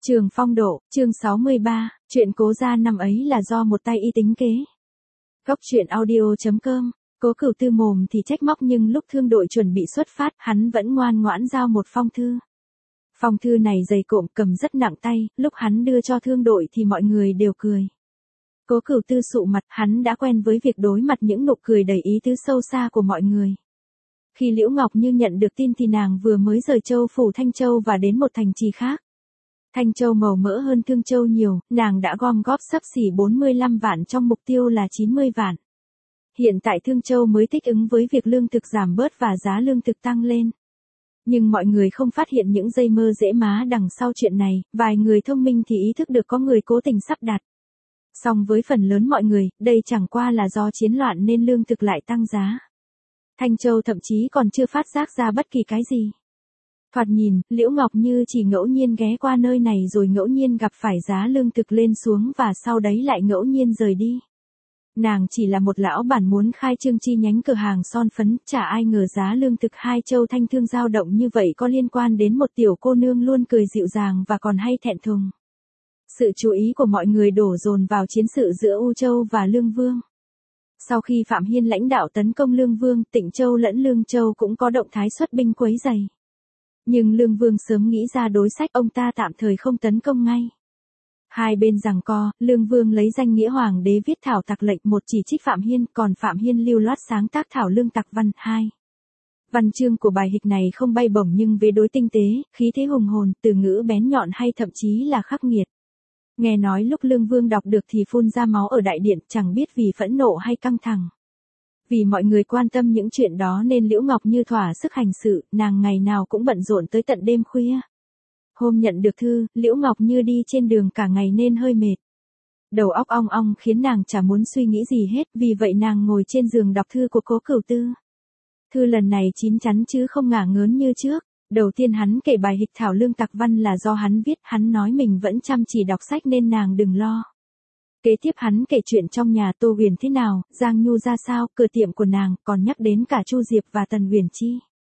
Trường Phong Độ, chương 63, chuyện Cố Gia năm ấy là do một tay y tính kế. Góc truyện audio.com, Cố Cửu Tư mồm thì trách móc nhưng lúc thương đội chuẩn bị xuất phát, hắn vẫn ngoan ngoãn giao một phong thư. Phong thư này dày cộm, cầm rất nặng tay, lúc hắn đưa cho thương đội thì mọi người đều cười. Cố Cửu Tư sụ mặt, hắn đã quen với việc đối mặt những nụ cười đầy ý tứ sâu xa của mọi người. Khi Liễu Ngọc Như nhận được tin thì nàng vừa mới rời Châu phủ Thanh Châu và đến một thành trì khác. Thanh Châu màu mỡ hơn Thương Châu nhiều, nàng đã gom góp xấp xỉ 45 vạn trong mục tiêu là 90 vạn. Hiện tại Thương Châu mới thích ứng với việc lương thực giảm bớt và giá lương thực tăng lên. Nhưng mọi người không phát hiện những dây mơ rễ má đằng sau chuyện này, vài người thông minh thì ý thức được có người cố tình sắp đặt. Song với phần lớn mọi người, đây chẳng qua là do chiến loạn nên lương thực lại tăng giá. Thanh Châu thậm chí còn chưa phát giác ra bất kỳ cái gì. Thoạt nhìn, Liễu Ngọc Như chỉ ngẫu nhiên ghé qua nơi này rồi ngẫu nhiên gặp phải giá lương thực lên xuống và sau đấy lại ngẫu nhiên rời đi. Nàng chỉ là một lão bản muốn khai trương chi nhánh cửa hàng son phấn, chả ai ngờ giá lương thực Hai Châu Thanh Thương dao động như vậy có liên quan đến một tiểu cô nương luôn cười dịu dàng và còn hay thẹn thùng. Sự chú ý của mọi người đổ dồn vào chiến sự giữa U Châu và Lương Vương. Sau khi Phạm Hiên lãnh đạo tấn công Lương Vương, Tịnh Châu lẫn Lương Châu cũng có động thái xuất binh quấy rầy. Nhưng Lương Vương sớm nghĩ ra đối sách, ông ta tạm thời không tấn công ngay. Hai bên giằng co, Lương Vương lấy danh nghĩa hoàng đế viết thảo tặc lệnh, một chỉ trích Phạm Hiên, còn Phạm Hiên lưu loát sáng tác thảo lương tặc văn. Hai văn chương của bài hịch này không bay bổng nhưng vế đối tinh tế, khí thế hùng hồn, từ ngữ bén nhọn hay thậm chí là khắc nghiệt. Nghe nói lúc Lương Vương đọc được thì phun ra máu ở đại điện, chẳng biết vì phẫn nộ hay căng thẳng. Vì mọi người quan tâm những chuyện đó nên Liễu Ngọc Như thỏa sức hành sự, nàng ngày nào cũng bận rộn tới tận đêm khuya. Hôm nhận được thư, Liễu Ngọc Như đi trên đường cả ngày nên hơi mệt. Đầu óc ong ong khiến nàng chả muốn suy nghĩ gì hết, vì vậy nàng ngồi trên giường đọc thư của Cố Cửu Tư. Thư lần này chín chắn chứ không ngả ngớn như trước. Đầu tiên hắn kể bài hịch thảo lương tặc văn là do hắn viết, hắn nói mình vẫn chăm chỉ đọc sách nên nàng đừng lo. Kế tiếp hắn kể chuyện trong nhà Tô Huyền thế nào, Giang Nhu ra sao, cửa tiệm của nàng, còn nhắc đến cả Chu Diệp và Tần Huyền Chi.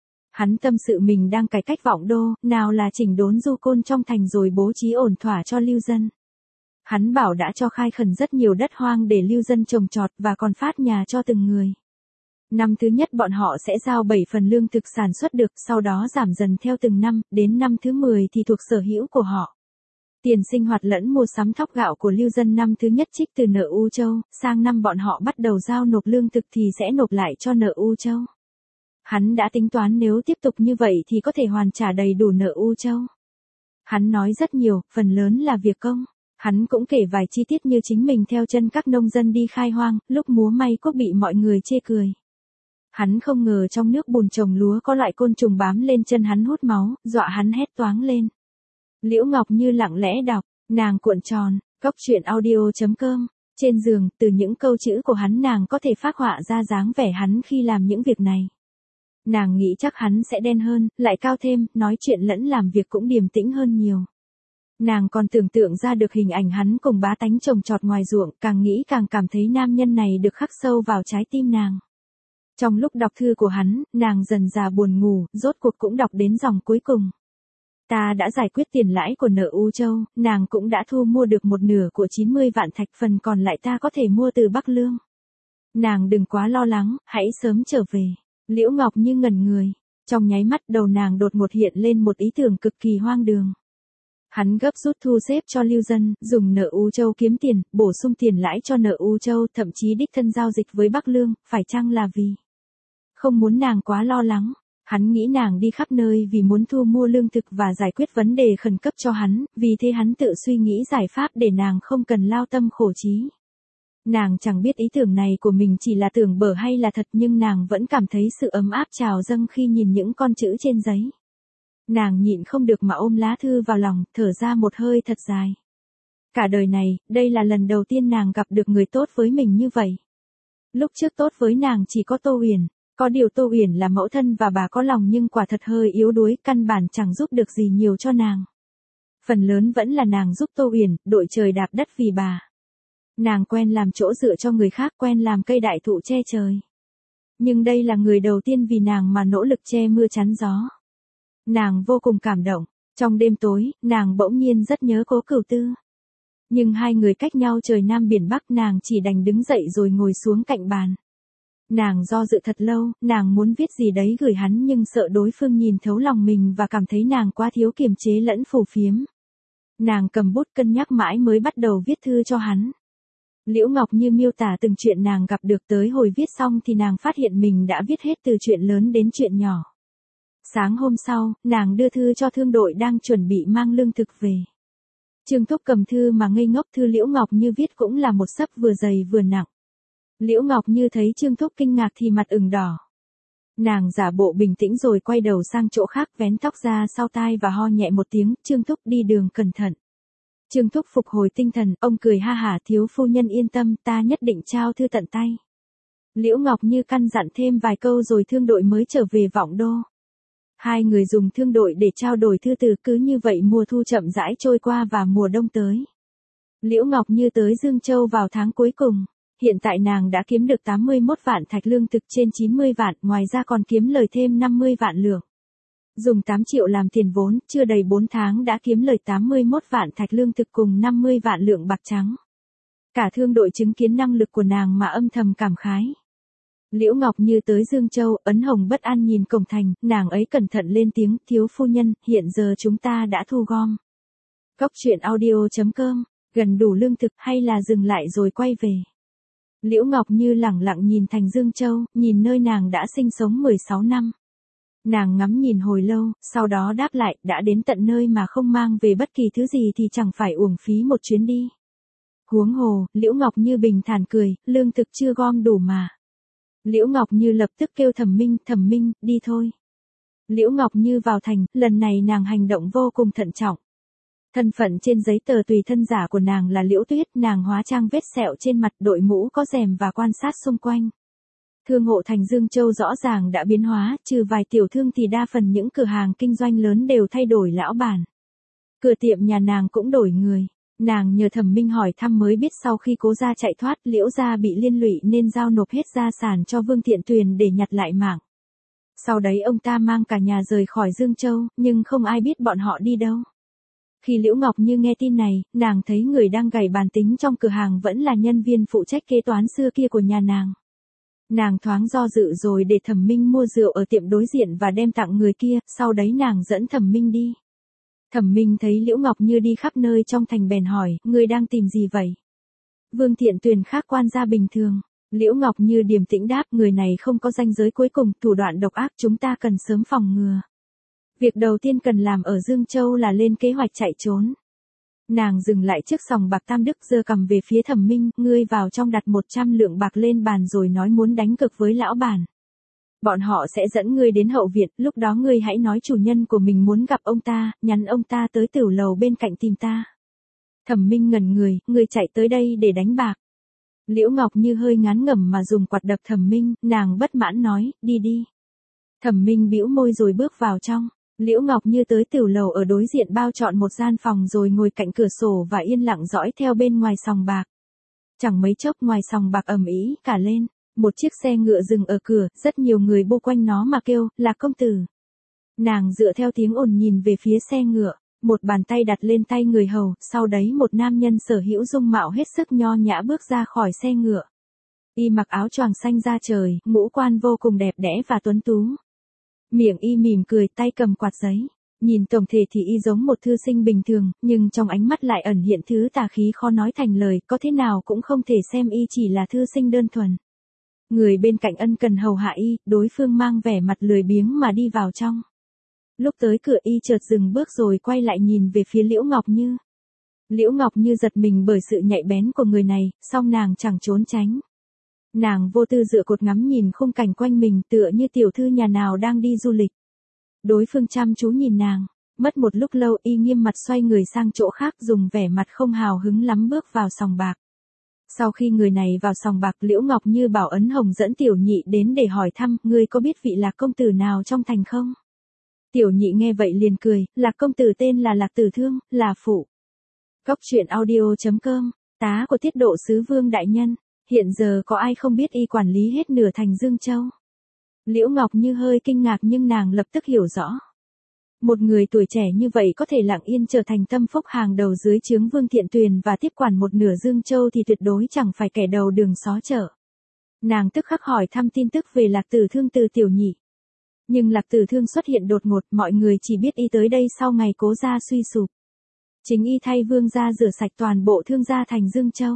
Hắn tâm sự mình đang cải cách vọng đô, nào là chỉnh đốn du côn trong thành rồi bố trí ổn thỏa cho lưu dân. Hắn bảo đã cho khai khẩn rất nhiều đất hoang để lưu dân trồng trọt và còn phát nhà cho từng người. Năm thứ nhất bọn họ sẽ giao 7 phần lương thực sản xuất được, sau đó giảm dần theo từng năm, đến năm thứ 10 thì thuộc sở hữu của họ. Tiền sinh hoạt lẫn mua sắm thóc gạo của lưu dân năm thứ nhất trích từ nợ U Châu, sang năm bọn họ bắt đầu giao nộp lương thực thì sẽ nộp lại cho nợ U Châu. Hắn đã tính toán nếu tiếp tục như vậy thì có thể hoàn trả đầy đủ nợ U Châu. Hắn nói rất nhiều, phần lớn là việc công. Hắn cũng kể vài chi tiết như chính mình theo chân các nông dân đi khai hoang, lúc múa may cuốc bị mọi người chê cười. Hắn không ngờ trong nước bùn trồng lúa có loại côn trùng bám lên chân hắn hút máu, dọa hắn hét toáng lên. Liễu Ngọc Như lặng lẽ đọc, nàng cuộn tròn, góc truyện audio.com, trên giường, từ những câu chữ của hắn nàng có thể phác họa ra dáng vẻ hắn khi làm những việc này. Nàng nghĩ chắc hắn sẽ đen hơn, lại cao thêm, nói chuyện lẫn làm việc cũng điềm tĩnh hơn nhiều. Nàng còn tưởng tượng ra được hình ảnh hắn cùng bá tánh trồng trọt ngoài ruộng, càng nghĩ càng cảm thấy nam nhân này được khắc sâu vào trái tim nàng. Trong lúc đọc thư của hắn, nàng dần dà buồn ngủ, rốt cuộc cũng đọc đến dòng cuối cùng. Ta đã giải quyết tiền lãi của nợ U Châu, nàng cũng đã thu mua được một nửa của 90 vạn thạch, phần còn lại ta có thể mua từ Bắc Lương. Nàng đừng quá lo lắng, hãy sớm trở về. Liễu Ngọc Như ngẩn người. Trong nháy mắt đầu nàng đột ngột hiện lên một ý tưởng cực kỳ hoang đường. Hắn gấp rút thu xếp cho lưu dân, dùng nợ U Châu kiếm tiền, bổ sung tiền lãi cho nợ U Châu, thậm chí đích thân giao dịch với Bắc Lương, phải chăng là vì không muốn nàng quá lo lắng. Hắn nghĩ nàng đi khắp nơi vì muốn thu mua lương thực và giải quyết vấn đề khẩn cấp cho hắn, vì thế hắn tự suy nghĩ giải pháp để nàng không cần lao tâm khổ trí. Nàng chẳng biết ý tưởng này của mình chỉ là tưởng bở hay là thật, nhưng nàng vẫn cảm thấy sự ấm áp trào dâng khi nhìn những con chữ trên giấy. Nàng nhịn không được mà ôm lá thư vào lòng, thở ra một hơi thật dài. Cả đời này, đây là lần đầu tiên nàng gặp được người tốt với mình như vậy. Lúc trước tốt với nàng chỉ có Tô Huyền. Có điều Tô Huyền là mẫu thân và bà có lòng nhưng quả thật hơi yếu đuối, căn bản chẳng giúp được gì nhiều cho nàng. Phần lớn vẫn là nàng giúp Tô Huyền, đội trời đạp đất vì bà. Nàng quen làm chỗ dựa cho người khác, quen làm cây đại thụ che trời. Nhưng đây là người đầu tiên vì nàng mà nỗ lực che mưa chắn gió. Nàng vô cùng cảm động. Trong đêm tối, nàng bỗng nhiên rất nhớ Cố Cửu Tư. Nhưng hai người cách nhau trời Nam biển Bắc, nàng chỉ đành đứng dậy rồi ngồi xuống cạnh bàn. Nàng do dự thật lâu, nàng muốn viết gì đấy gửi hắn nhưng sợ đối phương nhìn thấu lòng mình và cảm thấy nàng quá thiếu kiềm chế lẫn phù phiếm. Nàng cầm bút cân nhắc mãi mới bắt đầu viết thư cho hắn. Liễu Ngọc Như miêu tả từng chuyện nàng gặp được, tới hồi viết xong thì nàng phát hiện mình đã viết hết từ chuyện lớn đến chuyện nhỏ. Sáng hôm sau, nàng đưa thư cho thương đội đang chuẩn bị mang lương thực về. Trương Thúc cầm thư mà ngây ngốc, thư Liễu Ngọc Như viết cũng là một xấp vừa dày vừa nặng. Liễu Ngọc Như thấy Trương Thúc kinh ngạc thì mặt ửng đỏ. Nàng giả bộ bình tĩnh rồi quay đầu sang chỗ khác, vén tóc ra sau tai và ho nhẹ một tiếng, Trương Thúc đi đường cẩn thận. Trương Thúc phục hồi tinh thần, ông cười ha hả, thiếu phu nhân yên tâm, ta nhất định trao thư tận tay. Liễu Ngọc Như căn dặn thêm vài câu rồi thương đội mới trở về Vọng Đô. Hai người dùng thương đội để trao đổi thư từ, cứ như vậy mùa thu chậm rãi trôi qua và mùa đông tới. Liễu Ngọc Như tới Dương Châu vào tháng cuối cùng. Hiện tại nàng đã kiếm được 81 vạn thạch lương thực trên 90 vạn, ngoài ra còn kiếm lời thêm 50 vạn lượng. Dùng 8 triệu làm tiền vốn, chưa đầy 4 tháng đã kiếm lời 81 vạn thạch lương thực cùng 50 vạn lượng bạc trắng. Cả thương đội chứng kiến năng lực của nàng mà âm thầm cảm khái. Liễu Ngọc Như tới Dương Châu, Ấn Hồng bất an nhìn cổng thành, nàng ấy cẩn thận lên tiếng, thiếu phu nhân, hiện giờ chúng ta đã thu gom. Cóc truyện audio.com, gần đủ lương thực hay là dừng lại rồi quay về. Liễu Ngọc Như lẳng lặng nhìn thành Dương Châu, nhìn nơi nàng đã sinh sống 16 năm. Nàng ngắm nhìn hồi lâu, sau đó đáp lại, đã đến tận nơi mà không mang về bất kỳ thứ gì thì chẳng phải uổng phí một chuyến đi. Huống hồ, Liễu Ngọc Như bình thản cười, lương thực chưa gom đủ mà. Liễu Ngọc Như lập tức kêu Thẩm Minh, đi thôi. Liễu Ngọc Như vào thành, lần này nàng hành động vô cùng thận trọng. Thân phận trên giấy tờ tùy thân giả của nàng là Liễu Tuyết, nàng hóa trang vết sẹo trên mặt, đội mũ có rèm và quan sát xung quanh. Thương hộ thành Dương Châu rõ ràng đã biến hóa, trừ vài tiểu thương thì đa phần những cửa hàng kinh doanh lớn đều thay đổi lão bản. Cửa tiệm nhà nàng cũng đổi người. Nàng nhờ Thẩm Minh hỏi thăm mới biết sau khi Cố gia chạy thoát, Liễu gia bị liên lụy nên giao nộp hết gia sản cho Vương Thiện Tuyền để nhặt lại mạng. Sau đấy ông ta mang cả nhà rời khỏi Dương Châu, nhưng không ai biết bọn họ đi đâu. Khi Liễu Ngọc Như nghe tin này, nàng thấy người đang gảy bàn tính trong cửa hàng vẫn là nhân viên phụ trách kế toán xưa kia của nhà nàng. Nàng thoáng do dự rồi để Thẩm Minh mua rượu ở tiệm đối diện và đem tặng người kia, sau đấy nàng dẫn Thẩm Minh đi. Thẩm Minh thấy Liễu Ngọc Như đi khắp nơi trong thành bèn hỏi, ngươi đang tìm gì vậy? Vương Thiện Tuyền khác quan gia bình thường. Liễu Ngọc Như điềm tĩnh đáp, người này không có ranh giới cuối cùng, thủ đoạn độc ác, chúng ta cần sớm phòng ngừa. Việc đầu tiên cần làm ở Dương Châu là lên kế hoạch chạy trốn. Nàng dừng lại trước sòng bạc Tam Đức, giơ cầm về phía Thẩm Minh, ngươi vào trong đặt 100 lượng bạc lên bàn rồi nói muốn đánh cược với lão bản. Bọn họ sẽ dẫn ngươi đến hậu viện, lúc đó ngươi hãy nói chủ nhân của mình muốn gặp ông ta, nhắn ông ta tới tửu lầu bên cạnh tìm ta. Thẩm Minh ngẩn người, ngươi chạy tới đây để đánh bạc. Liễu Ngọc Như hơi ngán ngẩm mà dùng quạt đập Thẩm Minh, nàng bất mãn nói, đi đi. Thẩm Minh bĩu môi rồi bước vào trong. Liễu Ngọc Như tới tửu lầu ở đối diện bao chọn một gian phòng rồi ngồi cạnh cửa sổ và yên lặng dõi theo bên ngoài sòng bạc. Chẳng mấy chốc ngoài sòng bạc ầm ĩ cả lên. Một chiếc xe ngựa dừng ở cửa, rất nhiều người bô quanh nó mà kêu, là công tử. Nàng dựa theo tiếng ồn nhìn về phía xe ngựa, một bàn tay đặt lên tay người hầu, sau đấy một nam nhân sở hữu dung mạo hết sức nho nhã bước ra khỏi xe ngựa. Y mặc áo choàng xanh da trời, ngũ quan vô cùng đẹp đẽ và tuấn tú. Miệng y mỉm cười, tay cầm quạt giấy. Nhìn tổng thể thì y giống một thư sinh bình thường, nhưng trong ánh mắt lại ẩn hiện thứ tà khí khó nói thành lời, có thế nào cũng không thể xem y chỉ là thư sinh đơn thuần. Người bên cạnh ân cần hầu hạ y, đối phương mang vẻ mặt lười biếng mà đi vào trong. Lúc tới cửa y chợt dừng bước rồi quay lại nhìn về phía Liễu Ngọc Như. Liễu Ngọc Như giật mình bởi sự nhạy bén của người này, song nàng chẳng trốn tránh. Nàng vô tư dựa cột ngắm nhìn khung cảnh quanh mình tựa như tiểu thư nhà nào đang đi du lịch. Đối phương chăm chú nhìn nàng, mất một lúc lâu y nghiêm mặt xoay người sang chỗ khác dùng vẻ mặt không hào hứng lắm bước vào sòng bạc. Sau khi người này vào sòng bạc, Liễu Ngọc Như bảo Ấn Hồng dẫn Tiểu Nhị đến để hỏi thăm, ngươi có biết vị Lạc công tử nào trong thành không? Tiểu Nhị nghe vậy liền cười, Lạc công tử tên là Lạc Tử Thương, là phụ. Cóc truyện audio.com, tá của Tiết Độ sứ Vương đại nhân, hiện giờ có ai không biết y quản lý hết nửa thành Dương Châu? Liễu Ngọc Như hơi kinh ngạc nhưng nàng lập tức hiểu rõ. Một người tuổi trẻ như vậy có thể lặng yên trở thành tâm phúc hàng đầu dưới trướng Vương Thiện Tuyền và tiếp quản một nửa Dương Châu thì tuyệt đối chẳng phải kẻ đầu đường xó chợ. Nàng tức khắc hỏi thăm tin tức về Lạc Tử Thương từ Tiểu Nhị. Nhưng Lạc Tử Thương xuất hiện đột ngột, mọi người chỉ biết y tới đây sau ngày Cố gia suy sụp. Chính y thay Vương gia rửa sạch toàn bộ thương gia thành Dương Châu.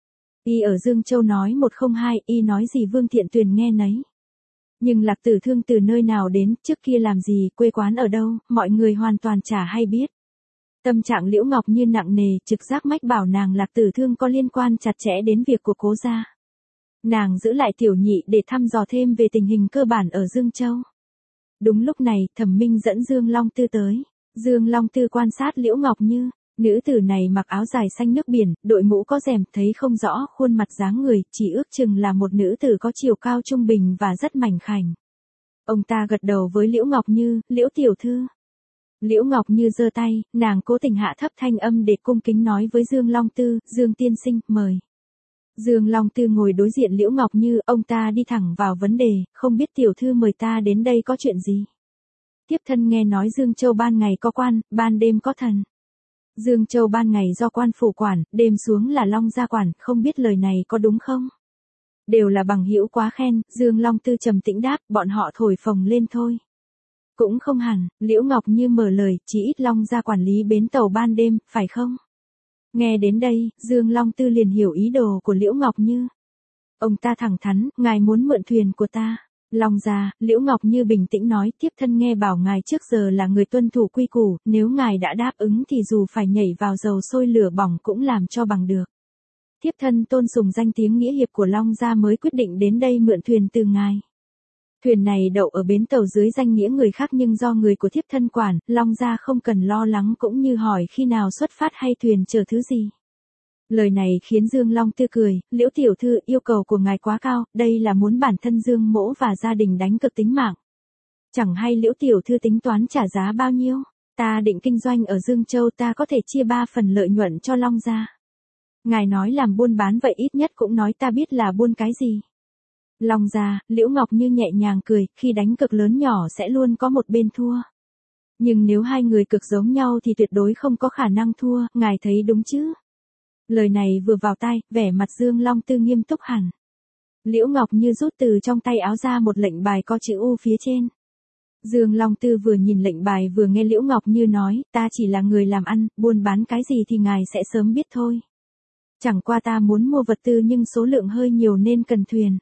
Y ở Dương Châu nói một không hai, y nói gì Vương Thiện Tuyền nghe nấy. Nhưng Lạc Tử Thương từ nơi nào đến, trước kia làm gì, quê quán ở đâu, mọi người hoàn toàn chả hay biết. Tâm trạng Liễu Ngọc Như nặng nề, trực giác mách bảo nàng Lạc Tử Thương có liên quan chặt chẽ đến việc của Cố gia. Nàng giữ lại Tiểu Nhị để thăm dò thêm về tình hình cơ bản ở Dương Châu. Đúng lúc này, Thẩm Minh dẫn Dương Long Tư tới. Dương Long Tư quan sát Liễu Ngọc Như. Nữ tử này mặc áo dài xanh nước biển, đội mũ có rèm, thấy không rõ khuôn mặt dáng người, chỉ ước chừng là một nữ tử có chiều cao trung bình và rất mảnh khảnh. Ông ta gật đầu với Liễu Ngọc Như, Liễu tiểu thư. Liễu Ngọc Như giơ tay, nàng cố tình hạ thấp thanh âm để cung kính nói với Dương Long Tư, Dương tiên sinh, mời. Dương Long Tư ngồi đối diện Liễu Ngọc Như, ông ta đi thẳng vào vấn đề, không biết tiểu thư mời ta đến đây có chuyện gì. Tiếp thân nghe nói Dương Châu ban ngày có quan, ban đêm có thần. Dương Châu ban ngày do quan phủ quản, đêm xuống là Long gia quản, không biết lời này có đúng không? Đều là bằng hữu quá khen, Dương Long Tư trầm tĩnh đáp, bọn họ thổi phồng lên thôi. Cũng không hẳn, Liễu Ngọc Như mở lời, chỉ ít Long gia quản lý bến tàu ban đêm, phải không? Nghe đến đây, Dương Long Tư liền hiểu ý đồ của Liễu Ngọc Như. Ông ta thẳng thắn, ngài muốn mượn thuyền của ta. Long gia, Liễu Ngọc Như bình tĩnh nói, tiếp thân nghe bảo ngài trước giờ là người tuân thủ quy củ, nếu ngài đã đáp ứng thì dù phải nhảy vào dầu sôi lửa bỏng cũng làm cho bằng được. Tiếp thân tôn sùng danh tiếng nghĩa hiệp của Long gia mới quyết định đến đây mượn thuyền từ ngài. Thuyền này đậu ở bến tàu dưới danh nghĩa người khác nhưng do người của thiếp thân quản, Long gia không cần lo lắng cũng như hỏi khi nào xuất phát hay thuyền chở thứ gì. Lời này khiến Dương Long Tư cười, Liễu tiểu thư yêu cầu của ngài quá cao, đây là muốn bản thân Dương mỗ và gia đình đánh cược tính mạng. Chẳng hay Liễu tiểu thư tính toán trả giá bao nhiêu, ta định kinh doanh ở Dương Châu ta có thể chia 3 phần lợi nhuận cho Long gia. Ngài nói làm buôn bán vậy ít nhất cũng nói ta biết là buôn cái gì. Long gia, Liễu Ngọc Như nhẹ nhàng cười, khi đánh cược lớn nhỏ sẽ luôn có một bên thua. Nhưng nếu hai người cực giống nhau thì tuyệt đối không có khả năng thua, ngài thấy đúng chứ? Lời này vừa vào tai, vẻ mặt Dương Long Tư nghiêm túc hẳn. Liễu Ngọc Như rút từ trong tay áo ra một lệnh bài có chữ U phía trên. Dương Long Tư vừa nhìn lệnh bài vừa nghe Liễu Ngọc Như nói, ta chỉ là người làm ăn, buôn bán cái gì thì ngài sẽ sớm biết thôi. Chẳng qua ta muốn mua vật tư nhưng số lượng hơi nhiều nên cần thuyền.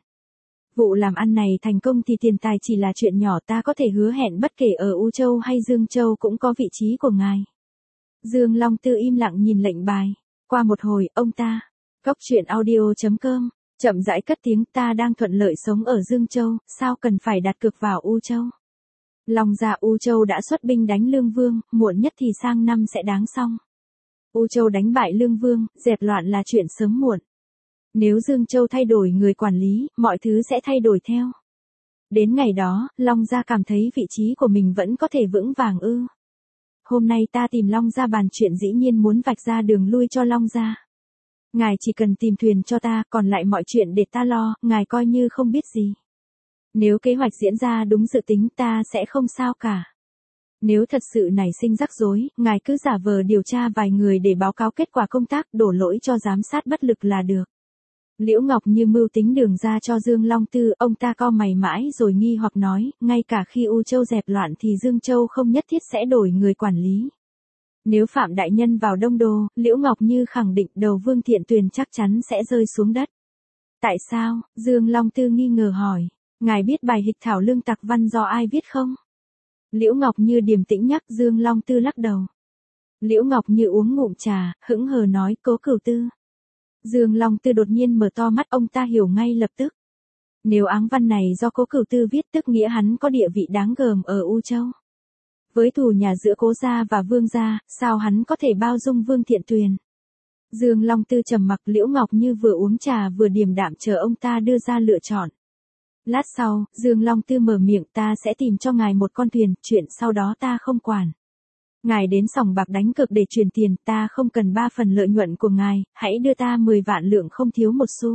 Vụ làm ăn này thành công thì tiền tài chỉ là chuyện nhỏ, ta có thể hứa hẹn bất kể ở U Châu hay Dương Châu cũng có vị trí của ngài. Dương Long Tư im lặng nhìn lệnh bài. Qua một hồi, ông ta, goctruyện.audio.com, chậm rãi cất tiếng, ta đang thuận lợi sống ở Dương Châu, sao cần phải đặt cược vào U Châu. Long gia U Châu đã xuất binh đánh Lương Vương, muộn nhất thì sang năm sẽ đáng xong. U Châu đánh bại Lương Vương, dẹp loạn là chuyện sớm muộn. Nếu Dương Châu thay đổi người quản lý, mọi thứ sẽ thay đổi theo. Đến ngày đó, Long gia cảm thấy vị trí của mình vẫn có thể vững vàng ư. Hôm nay ta tìm Long gia bàn chuyện dĩ nhiên muốn vạch ra đường lui cho Long gia. Ngài chỉ cần tìm thuyền cho ta, còn lại mọi chuyện để ta lo, ngài coi như không biết gì. Nếu kế hoạch diễn ra đúng dự tính ta sẽ không sao cả. Nếu thật sự nảy sinh rắc rối, ngài cứ giả vờ điều tra vài người để báo cáo kết quả công tác, đổ lỗi cho giám sát bất lực là được. Liễu Ngọc Như mưu tính đường ra cho Dương Long Tư, ông ta cau mày mãi rồi nghi hoặc nói, ngay cả khi U Châu dẹp loạn thì Dương Châu không nhất thiết sẽ đổi người quản lý. Nếu Phạm Đại Nhân vào Đông Đô, Liễu Ngọc Như khẳng định đầu Vương Thiện Tuyền chắc chắn sẽ rơi xuống đất. Tại sao? Dương Long Tư nghi ngờ hỏi. Ngài biết bài Hịch Thảo Lương Tặc Văn do ai viết không? Liễu Ngọc Như điềm tĩnh nhắc. Dương Long Tư lắc đầu. Liễu Ngọc Như uống ngụm trà, hững hờ nói, Cố Cửu Tư. Dương Long Tư đột nhiên mở to mắt, ông ta hiểu ngay lập tức. Nếu áng văn này do Cố Cửu Tư viết tức nghĩa hắn có địa vị đáng gờm ở U Châu. Với thù nhà giữa Cố gia và Vương gia, sao hắn có thể bao dung Vương Thiện Tuyền? Dương Long Tư trầm mặc. Liễu Ngọc Như vừa uống trà vừa điềm đạm chờ ông ta đưa ra lựa chọn. Lát sau, Dương Long Tư mở miệng, ta sẽ tìm cho ngài một con thuyền, chuyện sau đó ta không quản. Ngài đến sòng bạc đánh cược để truyền tiền, ta không cần 3 phần lợi nhuận của ngài, hãy đưa ta 10 vạn lượng không thiếu một xu.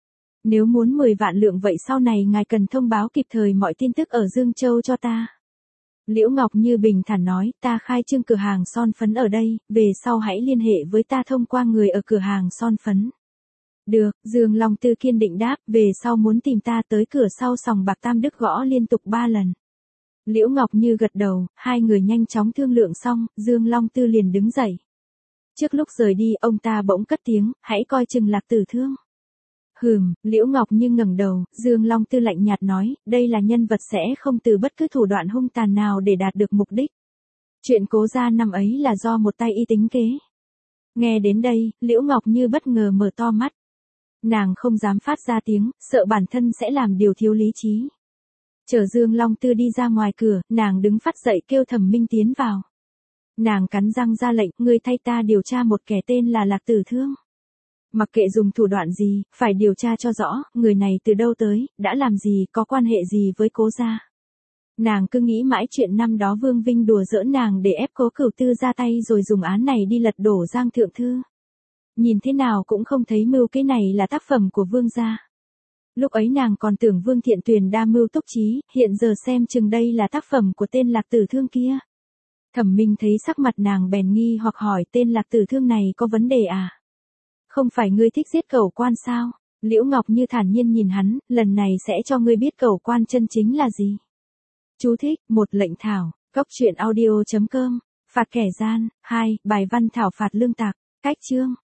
Nếu muốn 10 vạn lượng vậy sau này ngài cần thông báo kịp thời mọi tin tức ở Dương Châu cho ta. Liễu Ngọc Như bình thản nói, ta khai trương cửa hàng son phấn ở đây, về sau hãy liên hệ với ta thông qua người ở cửa hàng son phấn. Được, Dương Long Tư kiên định đáp, về sau muốn tìm ta tới cửa sau sòng bạc Tam Đức gõ liên tục 3 lần. Liễu Ngọc Như gật đầu, hai người nhanh chóng thương lượng xong, Dương Long Tư liền đứng dậy. Trước lúc rời đi, ông ta bỗng cất tiếng, hãy coi chừng Lạc Tử Thương. Liễu Ngọc Như ngẩng đầu, Dương Long Tư lạnh nhạt nói, đây là nhân vật sẽ không từ bất cứ thủ đoạn hung tàn nào để đạt được mục đích. Chuyện Cố Gia năm ấy là do một tay y tính kế. Nghe đến đây, Liễu Ngọc Như bất ngờ mở to mắt. Nàng không dám phát ra tiếng, sợ bản thân sẽ làm điều thiếu lý trí. Chờ Dương Long Tư đi ra ngoài cửa, nàng đứng phắt dậy kêu Thẩm Minh tiến vào. Nàng cắn răng ra lệnh, ngươi thay ta điều tra một kẻ tên là Lạc Tử Thương. Mặc kệ dùng thủ đoạn gì, phải điều tra cho rõ, người này từ đâu tới, đã làm gì, có quan hệ gì với Cố Gia. Nàng cứ nghĩ mãi chuyện năm đó Vương Vinh đùa giỡn nàng để ép Cố Cửu Tư ra tay rồi dùng án này đi lật đổ Giang Thượng Thư. Nhìn thế nào cũng không thấy mưu kế này là tác phẩm của Vương gia. Lúc ấy nàng còn tưởng Vương Thiện Tuyền đa mưu túc trí, hiện giờ xem chừng đây là tác phẩm của tên Lạc Tử Thương kia. Thẩm Minh thấy sắc mặt nàng bèn nghi hoặc hỏi, tên Lạc Tử Thương này có vấn đề à? Không phải ngươi thích giết Cẩu Quan sao? Liễu Ngọc Như thản nhiên nhìn hắn, lần này sẽ cho ngươi biết Cẩu Quan chân chính là gì. Chú thích, 1 lệnh thảo, coctruyện audio.com, phạt kẻ gian, 2, bài văn thảo phạt lương tặc, cách chương.